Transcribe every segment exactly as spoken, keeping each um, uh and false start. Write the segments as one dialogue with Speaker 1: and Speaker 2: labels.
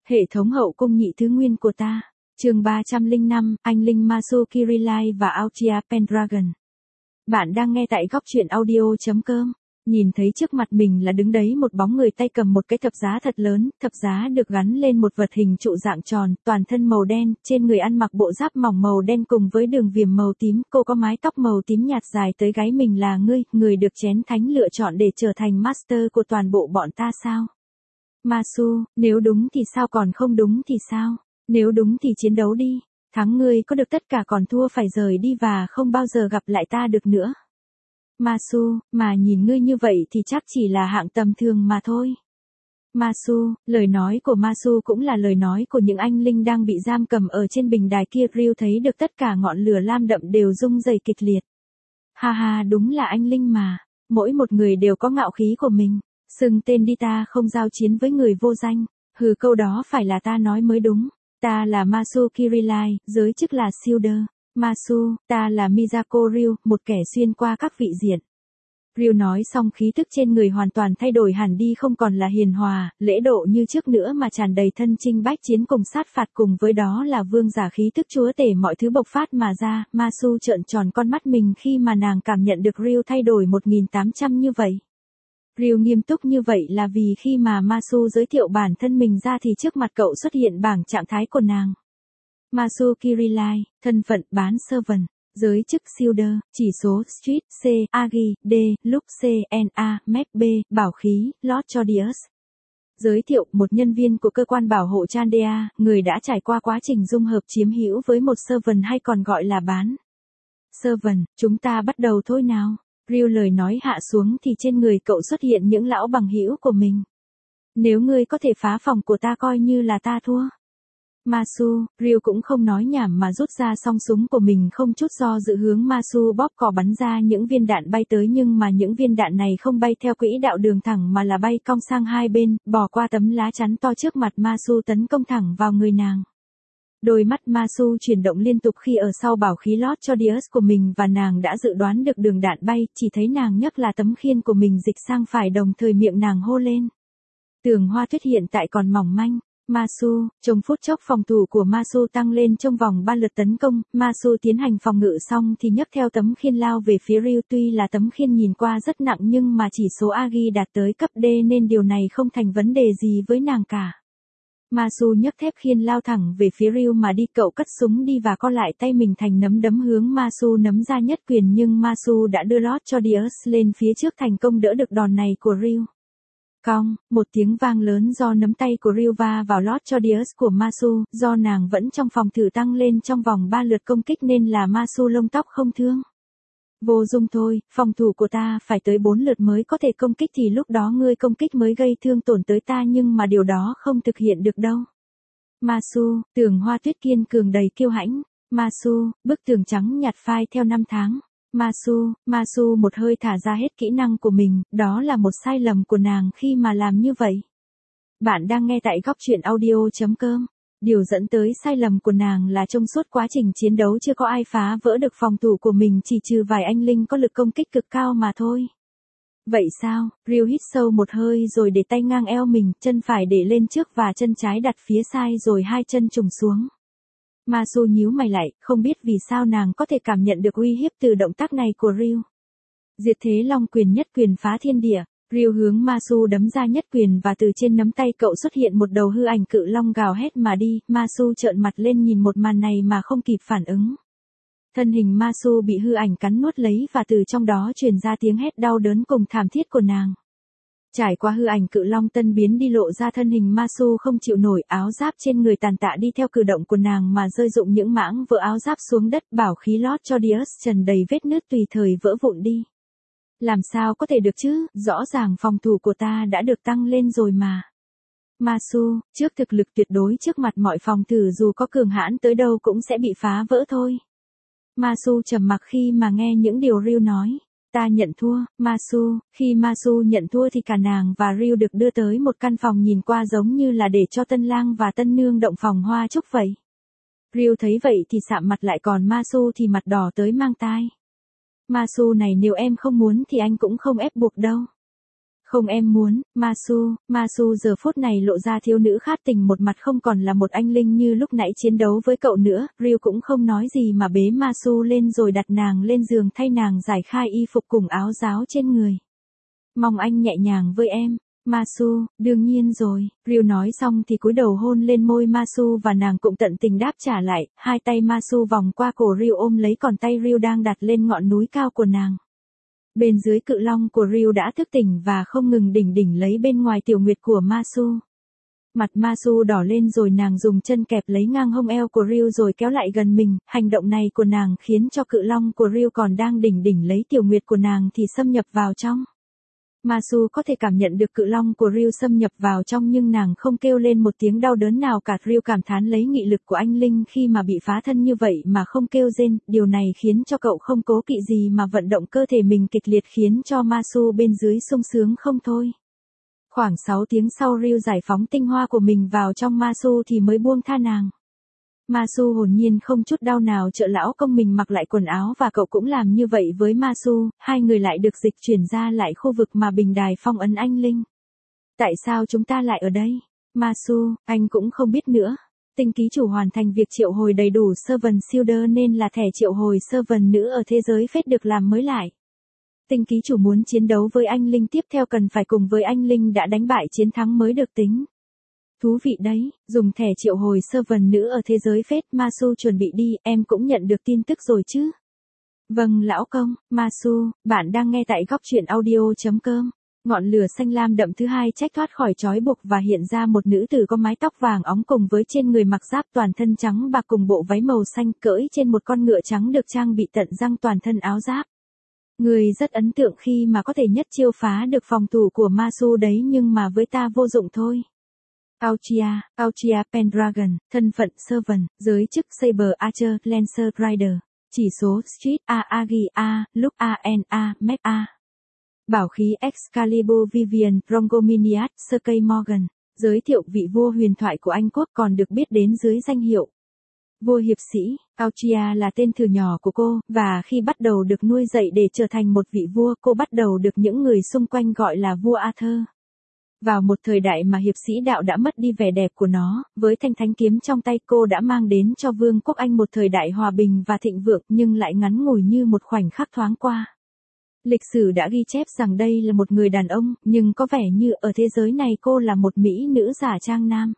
Speaker 1: Hệ thống hậu cung nhị thứ nguyên của ta. Chương ba trăm lẻ năm, anh linh Masu Kirilai và Autya Pendragon. Bạn đang nghe tại góc truyện audio chấm com. Nhìn thấy trước mặt mình là đứng đấy một bóng người tay cầm một cái thập giá thật lớn, thập giá được gắn lên một vật hình trụ dạng tròn, toàn thân màu đen, trên người ăn mặc bộ giáp mỏng màu đen cùng với đường viền màu tím, cô có mái tóc màu tím nhạt dài tới gáy. Mình là ngươi, người được chén thánh lựa chọn để trở thành master của toàn bộ bọn ta sao? Masu, nếu đúng thì sao, còn không đúng thì sao? Nếu đúng thì chiến đấu đi, thắng ngươi có được tất cả, còn thua phải rời đi và không bao giờ gặp lại ta được nữa. Masu, mà nhìn ngươi như vậy thì chắc chỉ là hạng tầm thường mà thôi. Masu, lời nói của Masu cũng là lời nói của những anh linh đang bị giam cầm ở trên bình đài kia. Ryu thấy được tất cả ngọn lửa lam đậm đều rung rẩy kịch liệt. Ha ha, đúng là anh linh mà, mỗi một người đều có ngạo khí của mình. Xưng tên đi, ta không giao chiến với người vô danh. Hừ, câu đó phải là ta nói mới đúng. Ta là Masu Kirilai, giới chức là Shielder. Masu, ta là Miyako Ryu, một kẻ xuyên qua các vị diện. Ryu nói xong khí tức trên người hoàn toàn thay đổi hẳn đi, không còn là hiền hòa, lễ độ như trước nữa mà tràn đầy thân chinh bách chiến cùng sát phạt, cùng với đó là vương giả khí tức chúa tể mọi thứ bộc phát mà ra. Masu trợn tròn con mắt mình khi mà nàng cảm nhận được Ryu thay đổi một nghìn tám trăm như vậy. Ryu nghiêm túc như vậy là vì khi mà Masu giới thiệu bản thân mình ra thì trước mặt cậu xuất hiện bảng trạng thái của nàng. Masu Kirilai, thân phận bán servant, giới chức Shielder, chỉ số Street C, Agi, D, Lúc C, N A, Map B, bảo khí, Lord Chodius. Giới thiệu, một nhân viên của cơ quan bảo hộ Chandea, người đã trải qua quá trình dung hợp chiếm hữu với một servant hay còn gọi là bán. Servant, chúng ta bắt đầu thôi nào. Ryu lời nói hạ xuống thì trên người cậu xuất hiện những lão bằng hữu của mình. Nếu ngươi có thể phá phòng của ta coi như là ta thua. Masu, Ryu cũng không nói nhảm mà rút ra song súng của mình, không chút do dự hướng Masu bóp cò bắn ra những viên đạn bay tới, nhưng mà những viên đạn này không bay theo quỹ đạo đường thẳng mà là bay cong sang hai bên, bỏ qua tấm lá chắn to trước mặt Masu tấn công thẳng vào người nàng. Đôi mắt Masu chuyển động liên tục khi ở sau bảo khí Lord Chodius của mình và nàng đã dự đoán được đường đạn bay, chỉ thấy nàng nhấc là tấm khiên của mình dịch sang phải, đồng thời miệng nàng hô lên. Tường hoa tuyết hiện tại còn mỏng manh. Masu, trong phút chốc phòng thủ của Masu tăng lên trong vòng ba lượt tấn công, Masu tiến hành phòng ngự xong thì nhấc theo tấm khiên lao về phía Ryu. Tuy là tấm khiên nhìn qua rất nặng nhưng mà chỉ số Agi đạt tới cấp D nên điều này không thành vấn đề gì với nàng cả. Masu nhấc thép khiên lao thẳng về phía Ryu mà đi, cậu cất súng đi và co lại tay mình thành nắm đấm hướng Masu nắm ra nhất quyền, nhưng Masu đã đưa Lord Chodius lên phía trước thành công đỡ được đòn này của Ryu. Cong, một tiếng vang lớn do nắm tay của Ryu va vào Lord Chodius của Masu, do nàng vẫn trong phòng thử tăng lên trong vòng ba lượt công kích nên là Masu lông tóc không thương. Vô dụng thôi, phòng thủ của ta phải tới bốn lượt mới có thể công kích thì lúc đó ngươi công kích mới gây thương tổn tới ta, nhưng mà điều đó không thực hiện được đâu. Masu, tường hoa tuyết kiên cường đầy kiêu hãnh. Masu, bức tường trắng nhạt phai theo năm tháng. Masu, Masu một hơi thả ra hết kỹ năng của mình, đó là một sai lầm của nàng khi mà làm như vậy. Bạn đang nghe tại góc truyện audio chấm com. Điều dẫn tới sai lầm của nàng là trong suốt quá trình chiến đấu chưa có ai phá vỡ được phòng thủ của mình, chỉ trừ vài anh linh có lực công kích cực cao mà thôi. Vậy sao? Ryu hít sâu một hơi rồi để tay ngang eo mình, chân phải để lên trước và chân trái đặt phía sai rồi hai chân trùng xuống. Masu nhíu mày lại, không biết vì sao nàng có thể cảm nhận được uy hiếp từ động tác này của Ryu. Diệt thế long quyền, nhất quyền phá thiên địa. Ryu hướng Masu đấm ra nhất quyền và từ trên nắm tay cậu xuất hiện một đầu hư ảnh cự long gào hét mà đi. Masu trợn mặt lên nhìn một màn này mà không kịp phản ứng. Thân hình Masu bị hư ảnh cắn nuốt lấy và từ trong đó truyền ra tiếng hét đau đớn cùng thảm thiết của nàng. Trải qua hư ảnh cự long tân biến đi, lộ ra thân hình Masu không chịu nổi, áo giáp trên người tàn tạ đi theo cử động của nàng mà rơi rụng những mảng vỡ áo giáp xuống đất, bảo khí Lord Chodius trần đầy vết nứt tùy thời vỡ vụn đi. Làm sao có thể được chứ, rõ ràng phòng thủ của ta đã được tăng lên rồi mà. Masu, trước thực lực tuyệt đối trước mặt mọi phòng thủ dù có cường hãn tới đâu cũng sẽ bị phá vỡ thôi. Masu trầm mặc khi mà nghe những điều Ryu nói. Ta nhận thua, Masu. Khi Masu nhận thua thì cả nàng và Ryu được đưa tới một căn phòng nhìn qua giống như là để cho tân lang và tân nương động phòng hoa chúc vậy. Ryu thấy vậy thì sạm mặt lại, còn Masu thì mặt đỏ tới mang tai. Masu này, nếu em không muốn thì anh cũng không ép buộc đâu. Không em muốn, Masu, Masu giờ phút này lộ ra thiếu nữ khát tình một mặt không còn là một anh linh như lúc nãy chiến đấu với cậu nữa, Ryu cũng không nói gì mà bế Masu lên rồi đặt nàng lên giường thay nàng giải khai y phục cùng áo giáo trên người. Mong anh nhẹ nhàng với em. Masu, đương nhiên rồi, Ryu nói xong thì cúi đầu hôn lên môi Masu và nàng cũng tận tình đáp trả lại, hai tay Masu vòng qua cổ Ryu ôm lấy còn tay Ryu đang đặt lên ngọn núi cao của nàng. Bên dưới cự long của Ryu đã thức tỉnh và không ngừng đỉnh đỉnh lấy bên ngoài tiểu nguyệt của Masu. Mặt Masu đỏ lên rồi nàng dùng chân kẹp lấy ngang hông eo của Ryu rồi kéo lại gần mình, hành động này của nàng khiến cho cự long của Ryu còn đang đỉnh đỉnh lấy tiểu nguyệt của nàng thì xâm nhập vào trong. Masu có thể cảm nhận được cự long của Ryu xâm nhập vào trong nhưng nàng không kêu lên một tiếng đau đớn nào cả. Ryu cảm thán lấy nghị lực của anh linh khi mà bị phá thân như vậy mà không kêu rên, điều này khiến cho cậu không cố kỵ gì mà vận động cơ thể mình kịch liệt khiến cho Masu bên dưới sung sướng không thôi. Khoảng sáu tiếng sau Ryu giải phóng tinh hoa của mình vào trong Masu thì mới buông tha nàng. Masu hồn nhiên không chút đau nào trợ lão công mình mặc lại quần áo và cậu cũng làm như vậy với Masu, hai người lại được dịch chuyển ra lại khu vực mà bình đài phong ấn anh linh. Tại sao chúng ta lại ở đây? Masu, anh cũng không biết nữa. Tinh ký chủ hoàn thành việc triệu hồi đầy đủ Servant Shielder nên là thẻ triệu hồi Servant nữ ở thế giới phết được làm mới lại. Tinh ký chủ muốn chiến đấu với anh linh tiếp theo cần phải cùng với anh linh đã đánh bại chiến thắng mới được tính. Thú vị đấy, dùng thẻ triệu hồi Servant nữ ở thế giới phết. Masu chuẩn bị đi, em cũng nhận được tin tức rồi chứ? Vâng lão công, Masu, bạn đang nghe tại góc truyện audio chấm com. Ngọn lửa xanh lam đậm thứ hai trách thoát khỏi trói buộc và hiện ra một nữ tử có mái tóc vàng óng cùng với trên người mặc giáp toàn thân trắng bạc cùng bộ váy màu xanh cưỡi trên một con ngựa trắng được trang bị tận răng toàn thân áo giáp. Người rất ấn tượng khi mà có thể nhất chiêu phá được phòng thủ của Masu đấy nhưng mà với ta vô dụng thôi. Auchia, Auchia Pendragon, thân phận Servant, giới chức Saber Archer, Lancer Rider, chỉ số Street A Agi A, Look A N A, Map A. Bảo khí Excalibur Vivian, Rongominiat, Serkei Morgan, giới thiệu vị vua huyền thoại của Anh Quốc còn được biết đến dưới danh hiệu vua hiệp sĩ. Auchia là tên thử nhỏ của cô, và khi bắt đầu được nuôi dạy để trở thành một vị vua cô bắt đầu được những người xung quanh gọi là vua Arthur. Vào một thời đại mà hiệp sĩ đạo đã mất đi vẻ đẹp của nó, với thanh thánh kiếm trong tay cô đã mang đến cho Vương quốc Anh một thời đại hòa bình và thịnh vượng nhưng lại ngắn ngủi như một khoảnh khắc thoáng qua. Lịch sử đã ghi chép rằng đây là một người đàn ông, nhưng có vẻ như ở thế giới này cô là một mỹ nữ giả trang nam.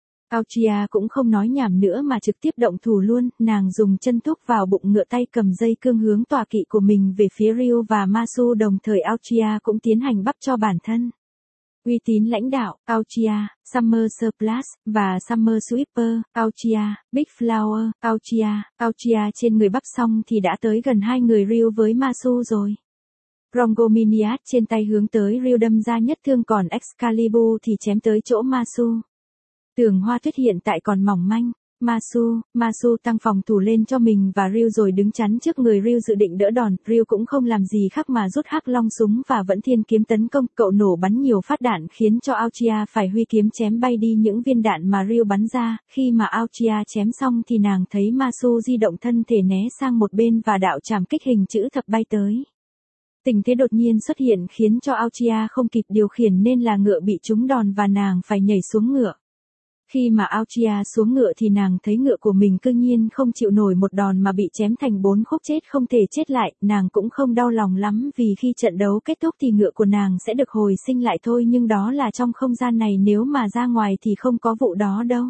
Speaker 1: Auchia cũng không nói nhảm nữa mà trực tiếp động thủ luôn, nàng dùng chân thúc vào bụng ngựa tay cầm dây cương hướng tọa kỵ của mình về phía Ryu và Masu đồng thời Auchia cũng tiến hành bắp cho bản thân. Uy tín lãnh đạo, Auchia, Summer Surplus, và Summer Sweeper, Auchia, Big Flower, Auchia, Auchia trên người bắp xong thì đã tới gần hai người Ryu với Masu rồi. Rongominiat trên tay hướng tới Ryu đâm ra nhất thương còn Excalibur thì chém tới chỗ Masu. Tường hoa tuyết hiện tại còn mỏng manh. Masu, Masu tăng phòng thủ lên cho mình và Ryu rồi đứng chắn trước người Ryu dự định đỡ đòn. Ryu cũng không làm gì khác mà rút hắc long súng và vẫn thiên kiếm tấn công. Cậu nổ bắn nhiều phát đạn khiến cho Auchia phải huy kiếm chém bay đi những viên đạn mà Ryu bắn ra. Khi mà Auchia chém xong thì nàng thấy Masu di động thân thể né sang một bên và đạo trảm kích hình chữ thập bay tới. Tình thế đột nhiên xuất hiện khiến cho Auchia không kịp điều khiển nên là ngựa bị trúng đòn và nàng phải nhảy xuống ngựa. Khi mà Auchia xuống ngựa thì nàng thấy ngựa của mình cư nhiên không chịu nổi một đòn mà bị chém thành bốn khúc chết không thể chết lại, nàng cũng không đau lòng lắm vì khi trận đấu kết thúc thì ngựa của nàng sẽ được hồi sinh lại thôi nhưng đó là trong không gian này nếu mà ra ngoài thì không có vụ đó đâu.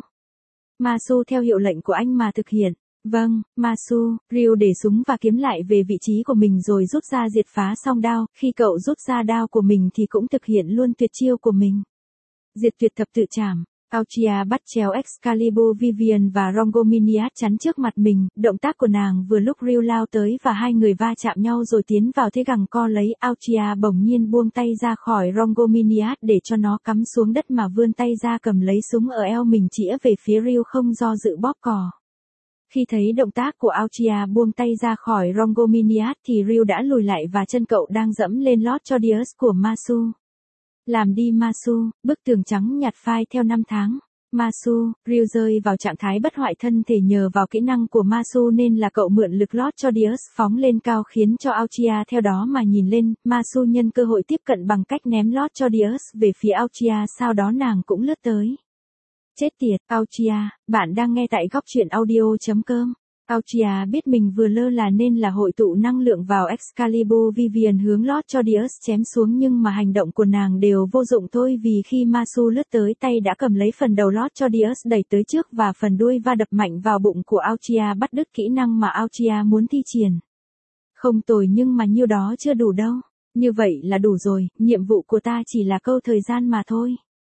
Speaker 1: Masu theo hiệu lệnh của anh mà thực hiện. Vâng, Masu, Ryu để súng và kiếm lại về vị trí của mình rồi rút ra diệt phá song đao, khi cậu rút ra đao của mình thì cũng thực hiện luôn tuyệt chiêu của mình. Diệt tuyệt thập tự trảm. Auchia bắt chéo Excalibur Vivian và Rongominiat chắn trước mặt mình, động tác của nàng vừa lúc Ryu lao tới và hai người va chạm nhau rồi tiến vào thế gằng co lấy. Auchia bỗng nhiên buông tay ra khỏi Rongominiat để cho nó cắm xuống đất mà vươn tay ra cầm lấy súng ở eo mình chĩa về phía Ryu không do dự bóp cò. Khi thấy động tác của Auchia buông tay ra khỏi Rongominiat thì Ryu đã lùi lại và chân cậu đang dẫm lên lót cho Dios của Masu. Làm đi Masu, bức tường trắng nhạt phai theo năm tháng. Masu, Ryu rơi vào trạng thái bất hoại thân thể nhờ vào kỹ năng của Masu nên là cậu mượn lực lót cho Dios phóng lên cao khiến cho Aochia theo đó mà nhìn lên, Masu nhân cơ hội tiếp cận bằng cách ném lót cho Dios về phía Aochia, sau đó nàng cũng lướt tới. Chết tiệt, Aochia, bạn đang nghe tại góc truyện audio.com. Aochia biết mình vừa lơ là nên là hội tụ năng lượng vào Excalibur Vivian hướng lót cho Dios chém xuống, nhưng mà hành động của nàng đều vô dụng thôi, vì khi Masu lướt tới tay đã cầm lấy phần đầu lót cho Dios đẩy tới trước và phần đuôi va đập mạnh vào bụng của Aochia, bắt đứt kỹ năng mà Aochia muốn thi triển. Không tồi, nhưng mà nhiêu đó chưa đủ đâu. Như vậy là đủ rồi, nhiệm vụ của ta chỉ là câu thời gian mà thôi.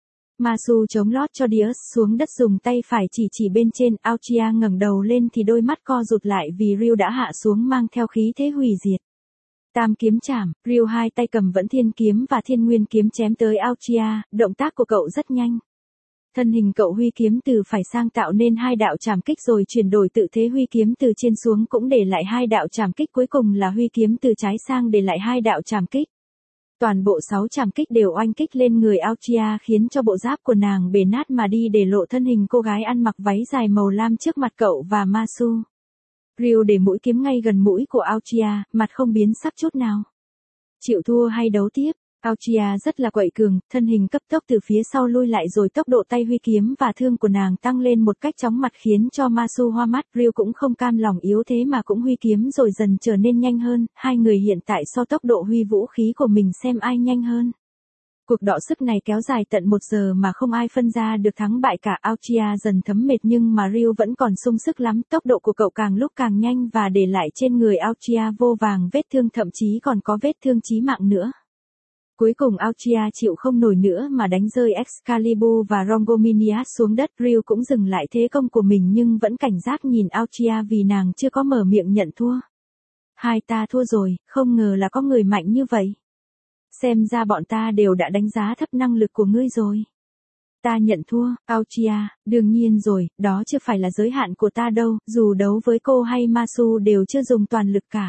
Speaker 1: Masu chống lót cho Dios xuống đất, dùng tay phải chỉ chỉ bên trên. Aochia ngẩng đầu lên thì đôi mắt co rụt lại vì Ryu đã hạ xuống mang theo khí thế hủy diệt. Tam kiếm chảm, Ryu hai tay cầm Vẫn Thiên kiếm và Thiên Nguyên kiếm chém tới Aochia, động tác của cậu rất nhanh. Thân hình cậu huy kiếm từ phải sang tạo nên hai đạo chảm kích rồi chuyển đổi tự thế huy kiếm từ trên xuống cũng để lại hai đạo chảm kích, cuối cùng là huy kiếm từ trái sang để lại hai đạo chảm kích. Toàn bộ sáu chảm kích đều oanh kích lên người Aochia khiến cho bộ giáp của nàng bể nát mà đi, để lộ thân hình cô gái ăn mặc váy dài màu lam trước mặt cậu và Masu. Ryu để mũi kiếm ngay gần mũi của Aochia, mặt không biến sắc chút nào. Chịu thua hay đấu tiếp? Aochia rất là quậy cường, thân hình cấp tốc từ phía sau lui lại rồi tốc độ tay huy kiếm và thương của nàng tăng lên một cách chóng mặt khiến cho Masu hoa mắt. Ryu cũng không cam lòng yếu thế mà cũng huy kiếm rồi dần trở nên nhanh hơn, hai người hiện tại so tốc độ huy vũ khí của mình xem ai nhanh hơn. Cuộc đọ sức này kéo dài tận một giờ mà không ai phân ra được thắng bại cả. Aochia dần thấm mệt nhưng mà Ryu vẫn còn sung sức lắm, tốc độ của cậu càng lúc càng nhanh và để lại trên người Aochia vô vàng vết thương, thậm chí còn có vết thương chí mạng nữa. Cuối cùng Aochia chịu không nổi nữa mà đánh rơi Excalibur và Rongominias xuống đất. Ryu cũng dừng lại thế công của mình nhưng vẫn cảnh giác nhìn Aochia vì nàng chưa có mở miệng nhận thua. Hai ta thua rồi, không ngờ là có người mạnh như vậy. Xem ra bọn ta đều đã đánh giá thấp năng lực của ngươi rồi. Ta nhận thua, Aochia, đương nhiên rồi, đó chưa phải là giới hạn của ta đâu, dù đấu với cô hay Masu đều chưa dùng toàn lực cả.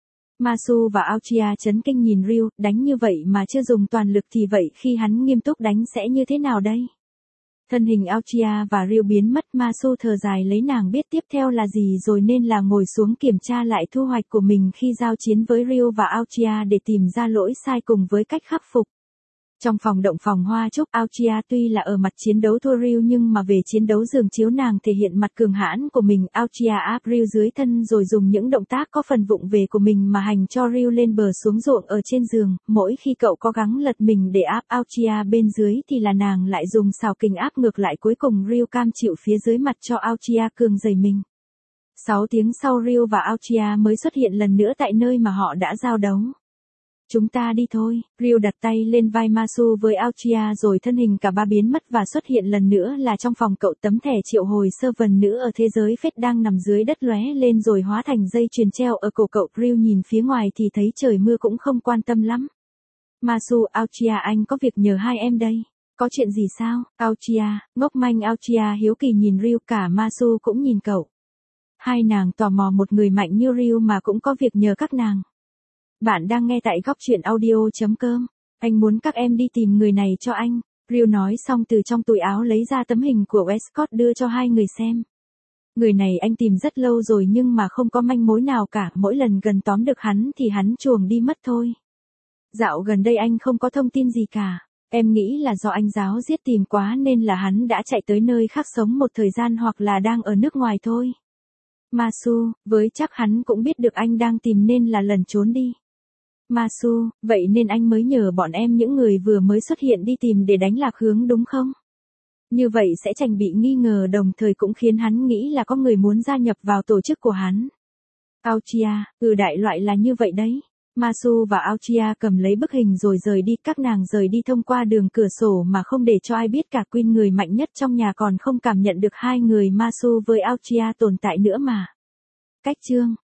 Speaker 1: Masu và Aochia chấn kinh nhìn Ryu, đánh như vậy mà chưa dùng toàn lực thì vậy khi hắn nghiêm túc đánh sẽ như thế nào đây? Thân hình Aochia và Ryu biến mất, Masu thở dài lấy nàng biết tiếp theo là gì rồi nên là ngồi xuống kiểm tra lại thu hoạch của mình khi giao chiến với Ryu và Aochia để tìm ra lỗi sai cùng với cách khắc phục. Trong phòng động phòng hoa trúc, Aochia tuy là ở mặt chiến đấu thua Ryu nhưng mà về chiến đấu giường chiếu nàng thể hiện mặt cường hãn của mình. Aochia áp Ryu dưới thân rồi dùng những động tác có phần vụng về của mình mà hành cho Ryu lên bờ xuống ruộng ở trên giường. Mỗi khi cậu cố gắng lật mình để áp Aochia bên dưới thì là nàng lại dùng xào kình áp ngược lại, cuối cùng Ryu cam chịu phía dưới mặt cho Aochia cường dày mình. sáu tiếng sau Ryu và Aochia mới xuất hiện lần nữa tại nơi mà họ đã giao đấu. Chúng ta đi thôi. Ryu đặt tay lên vai Masu với Aochia rồi thân hình cả ba biến mất và xuất hiện lần nữa là trong phòng cậu. Tấm thẻ triệu hồi sơ vần nữ ở thế giới phết đang nằm dưới đất lóe lên rồi hóa thành dây chuyền treo ở cổ cậu. Ryu nhìn phía ngoài thì thấy trời mưa cũng không quan tâm lắm. Masu, Aochia, anh có việc nhờ hai em đây. Có chuyện gì sao? Aochia, ngốc manh. Aochia hiếu kỳ nhìn Ryu, cả Masu cũng nhìn cậu. Hai nàng tò mò một người mạnh như Ryu mà cũng có việc nhờ các nàng. Bạn đang nghe tại góc truyện audio.com. Anh muốn các em đi tìm người này cho anh. Ryu nói xong từ trong túi áo lấy ra tấm hình của Westcott đưa cho hai người xem. Người này anh tìm rất lâu rồi nhưng mà không có manh mối nào cả, mỗi lần gần tóm được hắn thì hắn chuồng đi mất thôi. Dạo gần đây anh không có thông tin gì cả. Em nghĩ là do anh giáo giết tìm quá nên là hắn đã chạy tới nơi khác sống một thời gian hoặc là đang ở nước ngoài thôi. Masu, với chắc hắn cũng biết được anh đang tìm nên là lần trốn đi. Masu, vậy nên anh mới nhờ bọn em những người vừa mới xuất hiện đi tìm để đánh lạc hướng đúng không? Như vậy sẽ tránh bị nghi ngờ, đồng thời cũng khiến hắn nghĩ là có người muốn gia nhập vào tổ chức của hắn. Aochia, ừ đại loại là như vậy đấy. Masu và Aochia cầm lấy bức hình rồi rời đi, các nàng rời đi thông qua đường cửa sổ mà không để cho ai biết cả. Queen, người mạnh nhất trong nhà, còn không cảm nhận được hai người Masu với Aochia tồn tại nữa mà. Cách chương